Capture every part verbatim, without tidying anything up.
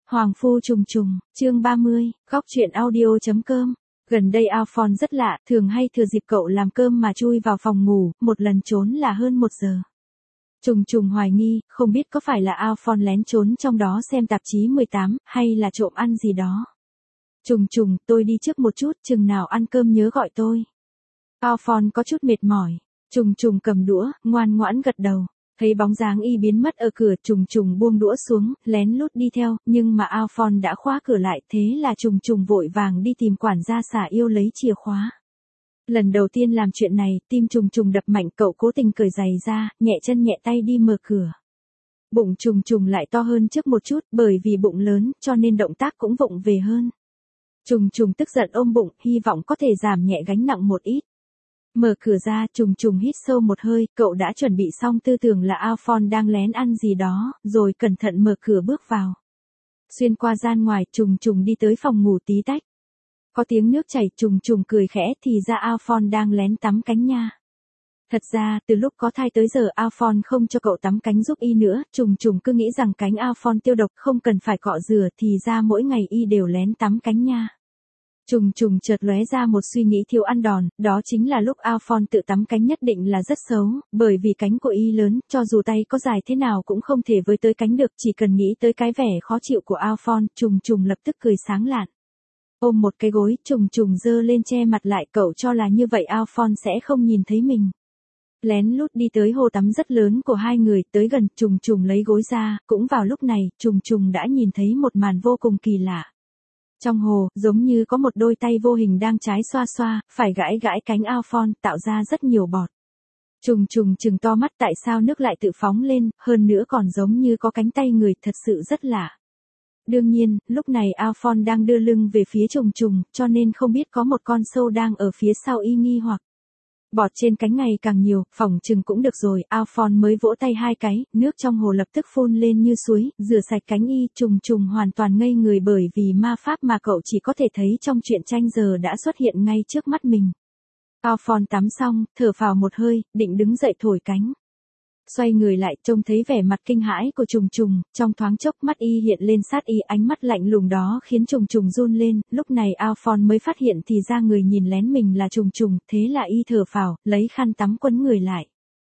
Hoàng phu trùng trùng, chương ba mươi, góc chuyện audio.com. Gần đây Alphonse rất lạ, thường hay thừa dịp cậu làm cơm mà chui vào phòng ngủ, một lần trốn là hơn một giờ. Trùng trùng hoài nghi, không biết có phải là Alphonse lén trốn trong đó xem tạp chí mười tám, hay là trộm ăn gì đó. Trùng trùng, tôi đi trước một chút, chừng nào ăn cơm nhớ gọi tôi. Alphonse có chút mệt mỏi. Trùng trùng cầm đũa, ngoan ngoãn gật đầu. Thấy bóng dáng y biến mất ở cửa, trùng trùng buông đũa xuống, lén lút đi theo, nhưng mà Alphonse đã khóa cửa lại, thế là trùng trùng vội vàng đi tìm quản gia xả yêu lấy chìa khóa. Lần đầu tiên làm chuyện này, tim trùng trùng đập mạnh, cậu cố tình cởi giày ra, nhẹ chân nhẹ tay đi mở cửa. Bụng trùng trùng lại to hơn trước một chút, bởi vì bụng lớn, cho nên động tác cũng vụng về hơn. Trùng trùng tức giận ôm bụng, hy vọng có thể giảm nhẹ gánh nặng một ít. Mở cửa ra, trùng trùng hít sâu một hơi, cậu đã chuẩn bị xong tư tưởng là Alphonse đang lén ăn gì đó, rồi cẩn thận mở cửa bước vào. Xuyên qua gian ngoài, trùng trùng đi tới phòng ngủ tí tách. Có tiếng nước chảy, trùng trùng cười khẽ, thì ra Alphonse đang lén tắm cánh nha. Thật ra, từ lúc có thai tới giờ Alphonse không cho cậu tắm cánh giúp y nữa, trùng trùng cứ nghĩ rằng cánh Alphonse tiêu độc không cần phải cọ rửa, thì ra mỗi ngày y đều lén tắm cánh nha. Trùng trùng chợt lóe ra một suy nghĩ thiếu ăn đòn, đó chính là lúc Alphonse tự tắm cánh nhất định là rất xấu, bởi vì cánh của y lớn, cho dù tay có dài thế nào cũng không thể với tới cánh được, chỉ cần nghĩ tới cái vẻ khó chịu của Alphonse, trùng trùng lập tức cười sáng lạn. Ôm một cái gối, trùng trùng giơ lên che mặt lại, cậu cho là như vậy Alphonse sẽ không nhìn thấy mình. Lén lút đi tới hồ tắm rất lớn của hai người, tới gần, trùng trùng lấy gối ra, cũng vào lúc này, trùng trùng đã nhìn thấy một màn vô cùng kỳ lạ. Trong hồ, giống như có một đôi tay vô hình đang trái xoa xoa, phải gãi gãi cánh Alphonse, tạo ra rất nhiều bọt. Trùng trùng trừng to mắt, tại sao nước lại tự phóng lên, hơn nữa còn giống như có cánh tay người, thật sự rất lạ. Đương nhiên, lúc này Alphonse đang đưa lưng về phía trùng trùng, cho nên không biết có một con sâu đang ở phía sau y nghi hoặc. Bọt trên cánh ngày càng nhiều, phỏng chừng cũng được rồi, Alphonse mới vỗ tay hai cái, nước trong hồ lập tức phun lên như suối, rửa sạch cánh y, trùng trùng hoàn toàn ngây người bởi vì ma pháp mà cậu chỉ có thể thấy trong truyện tranh giờ đã xuất hiện ngay trước mắt mình. Alphonse tắm xong, thở phào một hơi, định đứng dậy thổi cánh. Xoay người lại, trông thấy vẻ mặt kinh hãi của trùng trùng, trong thoáng chốc mắt y hiện lên sát y, ánh mắt lạnh lùng đó khiến trùng trùng run lên, lúc này Alphonse mới phát hiện thì ra người nhìn lén mình là trùng trùng, thế là y thở phào, lấy khăn tắm quấn người lại.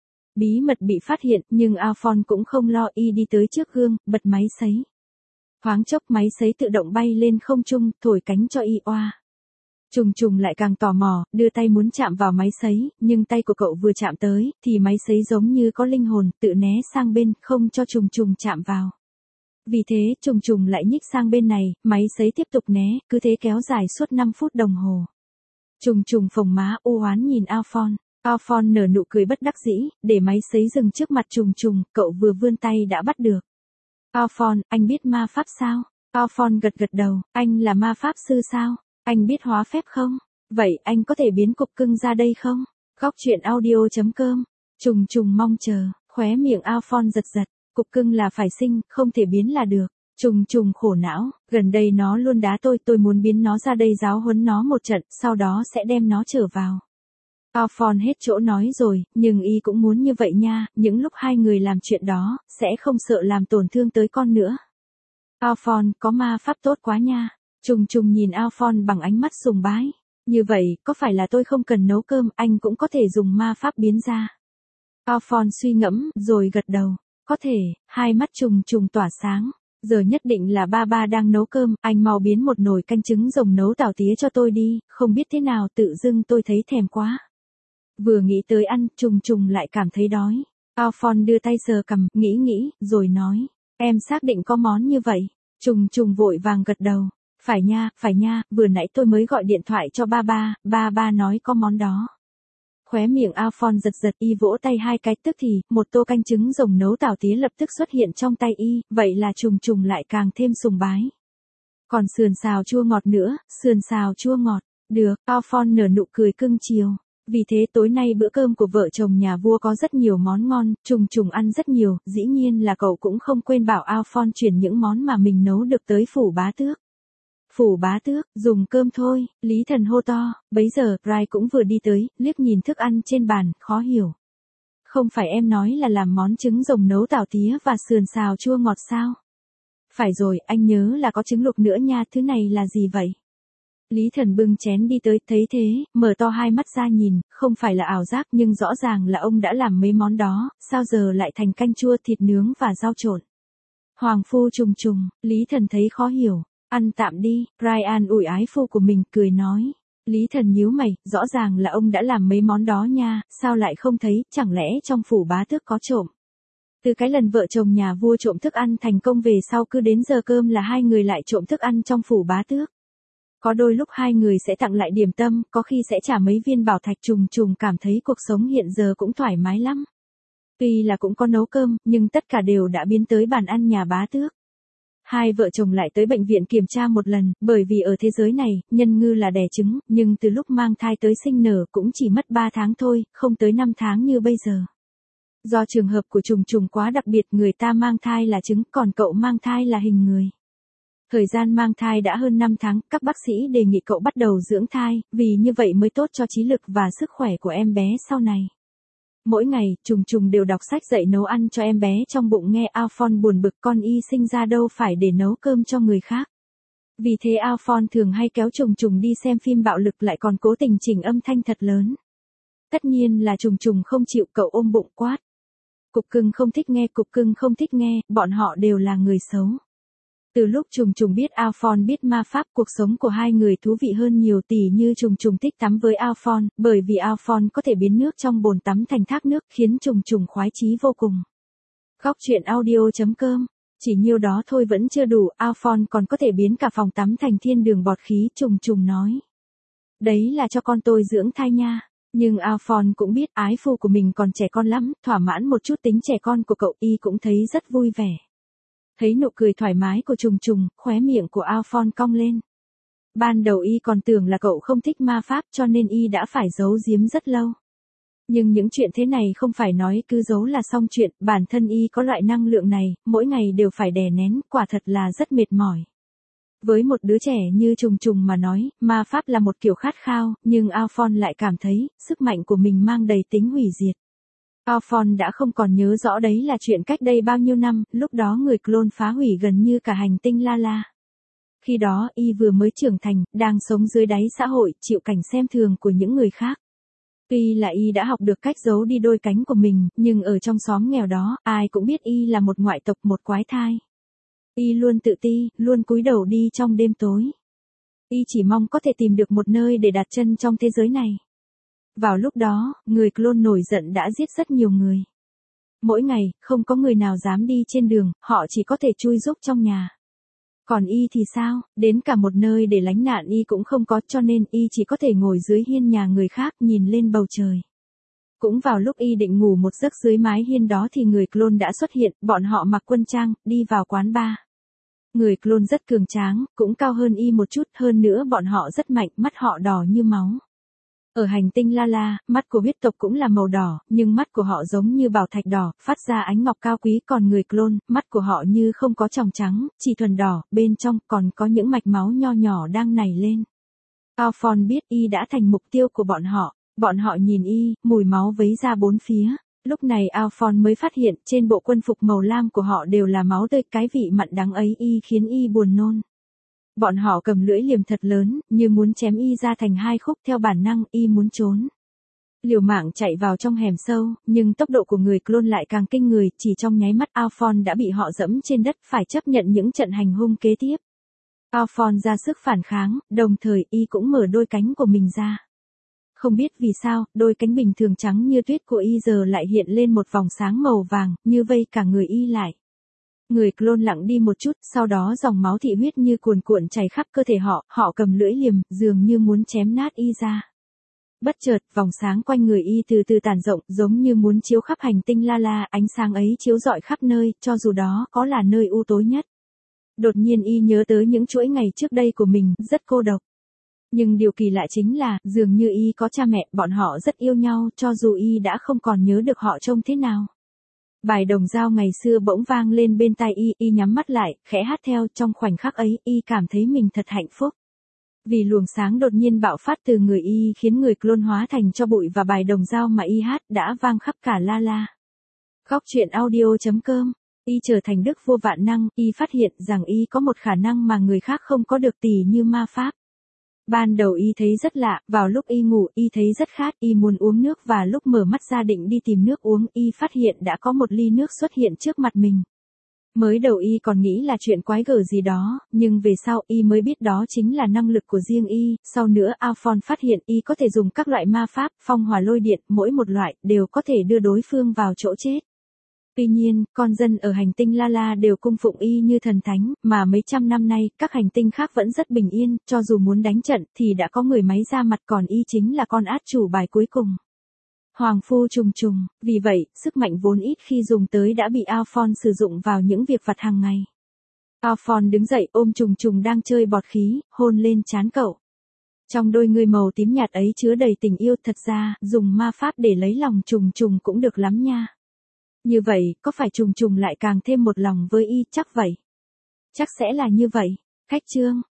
Bí mật bị phát hiện, nhưng Alphonse cũng không lo, y đi tới trước gương, bật máy sấy. Thoáng chốc máy sấy tự động bay lên không trung, thổi cánh cho y oa. Trùng trùng lại càng tò mò, đưa tay muốn chạm vào máy sấy, nhưng tay của cậu vừa chạm tới, thì máy sấy giống như có linh hồn, tự né sang bên, không cho trùng trùng chạm vào. Vì thế, trùng trùng lại nhích sang bên này, máy sấy tiếp tục né, cứ thế kéo dài suốt năm phút đồng hồ. Trùng trùng phồng má u oán nhìn Alphonse. Alphonse nở nụ cười bất đắc dĩ, để máy sấy dừng trước mặt trùng trùng, cậu vừa vươn tay đã bắt được. Alphonse, anh biết ma pháp sao? Alphonse gật gật đầu, anh là ma pháp sư sao? Anh biết hóa phép không? Vậy anh có thể biến cục cưng ra đây không? Góc chuyện audio.com. Trùng trùng mong chờ, khóe miệng Alphonse giật giật, cục cưng là phải sinh, không thể biến là được. Trùng trùng khổ não, gần đây nó luôn đá tôi, tôi muốn biến nó ra đây giáo huấn nó một trận, sau đó sẽ đem nó trở vào. Alphonse hết chỗ nói rồi, nhưng y cũng muốn như vậy nha, những lúc hai người làm chuyện đó, sẽ không sợ làm tổn thương tới con nữa. Alphonse, có ma pháp tốt quá nha. Trùng trùng nhìn Alphonse bằng ánh mắt sùng bái. Như vậy, có phải là tôi không cần nấu cơm, anh cũng có thể dùng ma pháp biến ra? Alphonse suy ngẫm, rồi gật đầu. Có thể, hai mắt trùng trùng tỏa sáng. Giờ nhất định là ba ba đang nấu cơm, anh mau biến một nồi canh trứng rồng nấu tảo tía cho tôi đi, không biết thế nào tự dưng tôi thấy thèm quá. Vừa nghĩ tới ăn, trùng trùng lại cảm thấy đói. Alphonse đưa tay sờ cằm, nghĩ nghĩ, rồi nói. Em xác định có món như vậy. Trùng trùng vội vàng gật đầu. Phải nha, phải nha, vừa nãy tôi mới gọi điện thoại cho ba ba, ba ba nói có món đó. Khóe miệng Alphonse giật giật, y vỗ tay hai cái, tức thì, một tô canh trứng rồng nấu tảo tía lập tức xuất hiện trong tay y, vậy là trùng trùng lại càng thêm sùng bái. Còn sườn xào chua ngọt nữa, sườn xào chua ngọt, được, Alphonse nở nụ cười cưng chiều. Vì thế tối nay bữa cơm của vợ chồng nhà vua có rất nhiều món ngon, trùng trùng ăn rất nhiều, dĩ nhiên là cậu cũng không quên bảo Alphonse chuyển những món mà mình nấu được tới phủ bá tước. Phủ bá tước, dùng cơm thôi, Lý Thần hô to, bấy giờ, Rai cũng vừa đi tới, liếc nhìn thức ăn trên bàn, khó hiểu. Không phải em nói là làm món trứng rồng nấu tảo tía và sườn xào chua ngọt sao? Phải rồi, anh nhớ là có trứng luộc nữa nha, thứ này là gì vậy? Lý Thần bưng chén đi tới, thấy thế, mở to hai mắt ra nhìn, không phải là ảo giác nhưng rõ ràng là ông đã làm mấy món đó, sao giờ lại thành canh chua thịt nướng và rau trộn. Hoàng phu trùng trùng, Lý Thần thấy khó hiểu, ăn tạm đi, Ryan ủi ái phu của mình, cười nói. Lý Thần nhíu mày, rõ ràng là ông đã làm mấy món đó nha, sao lại không thấy, chẳng lẽ trong phủ bá tước có trộm. Từ cái lần vợ chồng nhà vua trộm thức ăn thành công về sau cứ đến giờ cơm là hai người lại trộm thức ăn trong phủ bá tước. Có đôi lúc hai người sẽ tặng lại điểm tâm, có khi sẽ trả mấy viên bảo thạch. Trùng trùng cảm thấy cuộc sống hiện giờ cũng thoải mái lắm. Tuy là cũng có nấu cơm, nhưng tất cả đều đã biến tới bàn ăn nhà bá tước. Hai vợ chồng lại tới bệnh viện kiểm tra một lần, bởi vì ở thế giới này, nhân ngư là đẻ trứng, nhưng từ lúc mang thai tới sinh nở cũng chỉ mất ba tháng thôi, không tới năm tháng như bây giờ. Do trường hợp của trùng trùng quá đặc biệt, người ta mang thai là trứng, còn cậu mang thai là hình người. Thời gian mang thai đã hơn năm tháng, các bác sĩ đề nghị cậu bắt đầu dưỡng thai, vì như vậy mới tốt cho trí lực và sức khỏe của em bé sau này. Mỗi ngày, trùng trùng đều đọc sách dạy nấu ăn cho em bé trong bụng nghe Alphonse buồn bực, con y sinh ra đâu phải để nấu cơm cho người khác. Vì thế Alphonse thường hay kéo trùng trùng đi xem phim bạo lực, lại còn cố tình chỉnh âm thanh thật lớn. Tất nhiên là trùng trùng không chịu, cậu ôm bụng quát. Cục cưng không thích nghe, cục cưng không thích nghe, bọn họ đều là người xấu. Từ lúc trùng trùng biết Alphonse biết ma pháp, cuộc sống của hai người thú vị hơn nhiều, tỉ như trùng trùng thích tắm với Alphonse, bởi vì Alphonse có thể biến nước trong bồn tắm thành thác nước, khiến trùng trùng khoái chí vô cùng. Góc truyện audio chấm com. Chỉ nhiêu đó thôi vẫn chưa đủ, Alphonse còn có thể biến cả phòng tắm thành thiên đường bọt khí, trùng trùng nói. Đấy là cho con tôi dưỡng thai nha. Nhưng Alphonse cũng biết ái phu của mình còn trẻ con lắm, thỏa mãn một chút tính trẻ con của cậu, y cũng thấy rất vui vẻ. Thấy nụ cười thoải mái của trùng trùng, khóe miệng của Alphonse cong lên. Ban đầu y còn tưởng là cậu không thích ma pháp cho nên y đã phải giấu giếm rất lâu. Nhưng những chuyện thế này không phải nói cứ giấu là xong chuyện, bản thân y có loại năng lượng này, mỗi ngày đều phải đè nén, quả thật là rất mệt mỏi. Với một đứa trẻ như trùng trùng mà nói, ma pháp là một kiểu khát khao, nhưng Alphonse lại cảm thấy, sức mạnh của mình mang đầy tính hủy diệt. Alphonse đã không còn nhớ rõ đấy là chuyện cách đây bao nhiêu năm, lúc đó người clone phá hủy gần như cả hành tinh La La. Khi đó y vừa mới trưởng thành, đang sống dưới đáy xã hội, chịu cảnh xem thường của những người khác. Tuy là y đã học được cách giấu đi đôi cánh của mình, nhưng ở trong xóm nghèo đó, ai cũng biết y là một ngoại tộc, một quái thai. Y luôn tự ti, luôn cúi đầu đi trong đêm tối. Y chỉ mong có thể tìm được một nơi để đặt chân trong thế giới này. Vào lúc đó, người clone nổi giận đã giết rất nhiều người. Mỗi ngày, không có người nào dám đi trên đường, họ chỉ có thể chui rúc trong nhà. Còn y thì sao, đến cả một nơi để lánh nạn y cũng không có, cho nên y chỉ có thể ngồi dưới hiên nhà người khác nhìn lên bầu trời. Cũng vào lúc y định ngủ một giấc dưới mái hiên đó thì người clone đã xuất hiện, bọn họ mặc quân trang, đi vào quán bar. Người clone rất cường tráng, cũng cao hơn y một chút, hơn nữa bọn họ rất mạnh, mắt họ đỏ như máu. Ở hành tinh La La, mắt của huyết tộc cũng là màu đỏ, nhưng mắt của họ giống như bảo thạch đỏ, phát ra ánh ngọc cao quý, còn người clone, mắt của họ như không có tròng trắng, chỉ thuần đỏ, bên trong còn có những mạch máu nho nhỏ đang nảy lên. Alphonse biết y đã thành mục tiêu của bọn họ, bọn họ nhìn y, mùi máu vấy ra bốn phía. Lúc này Alphonse mới phát hiện, trên bộ quân phục màu lam của họ đều là máu tươi, cái vị mặn đắng ấy y khiến y buồn nôn. Bọn họ cầm lưỡi liềm thật lớn, như muốn chém y ra thành hai khúc, theo bản năng, y muốn trốn. Liều mạng chạy vào trong hẻm sâu, nhưng tốc độ của người clone lại càng kinh người, chỉ trong nháy mắt Alphonse đã bị họ dẫm trên đất, phải chấp nhận những trận hành hung kế tiếp. Alphonse ra sức phản kháng, đồng thời y cũng mở đôi cánh của mình ra. Không biết vì sao, đôi cánh bình thường trắng như tuyết của y giờ lại hiện lên một vòng sáng màu vàng, như vây cả người y lại. Người clone lặng đi một chút, sau đó dòng máu thị huyết như cuồn cuộn chảy khắp cơ thể họ, họ cầm lưỡi liềm, dường như muốn chém nát y ra. Bất chợt, vòng sáng quanh người y từ từ tản rộng, giống như muốn chiếu khắp hành tinh La La, ánh sáng ấy chiếu rọi khắp nơi, cho dù đó có là nơi u tối nhất. Đột nhiên y nhớ tới những chuỗi ngày trước đây của mình, rất cô độc. Nhưng điều kỳ lạ chính là, dường như y có cha mẹ, bọn họ rất yêu nhau, cho dù y đã không còn nhớ được họ trông thế nào. Bài đồng dao ngày xưa bỗng vang lên bên tai y, y nhắm mắt lại, khẽ hát theo, trong khoảnh khắc ấy, y cảm thấy mình thật hạnh phúc. Vì luồng sáng đột nhiên bạo phát từ người y khiến người clone hóa thành tro bụi và bài đồng dao mà y hát đã vang khắp cả La La. Góc truyện audio chấm com Y trở thành đức vua vạn năng, y phát hiện rằng y có một khả năng mà người khác không có được, tỉ như ma pháp. Ban đầu y thấy rất lạ, vào lúc y ngủ y thấy rất khát, y muốn uống nước và lúc mở mắt ra định đi tìm nước uống, y phát hiện đã có một ly nước xuất hiện trước mặt mình. Mới đầu y còn nghĩ là chuyện quái gở gì đó, nhưng về sau y mới biết đó chính là năng lực của riêng y. Sau nữa Alphonse phát hiện y có thể dùng các loại ma pháp, phong hỏa lôi điện, mỗi một loại đều có thể đưa đối phương vào chỗ chết. Tuy nhiên, con dân ở hành tinh La La đều cung phụng y như thần thánh, mà mấy trăm năm nay, các hành tinh khác vẫn rất bình yên, cho dù muốn đánh trận thì đã có người máy ra mặt, còn y chính là con át chủ bài cuối cùng. Hoàng phu trùng trùng, vì vậy, sức mạnh vốn ít khi dùng tới đã bị Alphonse sử dụng vào những việc vặt hàng ngày. Alphonse đứng dậy ôm trùng trùng đang chơi bọt khí, hôn lên trán cậu. Trong đôi người màu tím nhạt ấy chứa đầy tình yêu, thật ra, dùng ma pháp để lấy lòng trùng trùng cũng được lắm nha. Như vậy, có phải trùng trùng lại càng thêm một lòng với y, chắc vậy? Chắc sẽ là như vậy. Khách chương.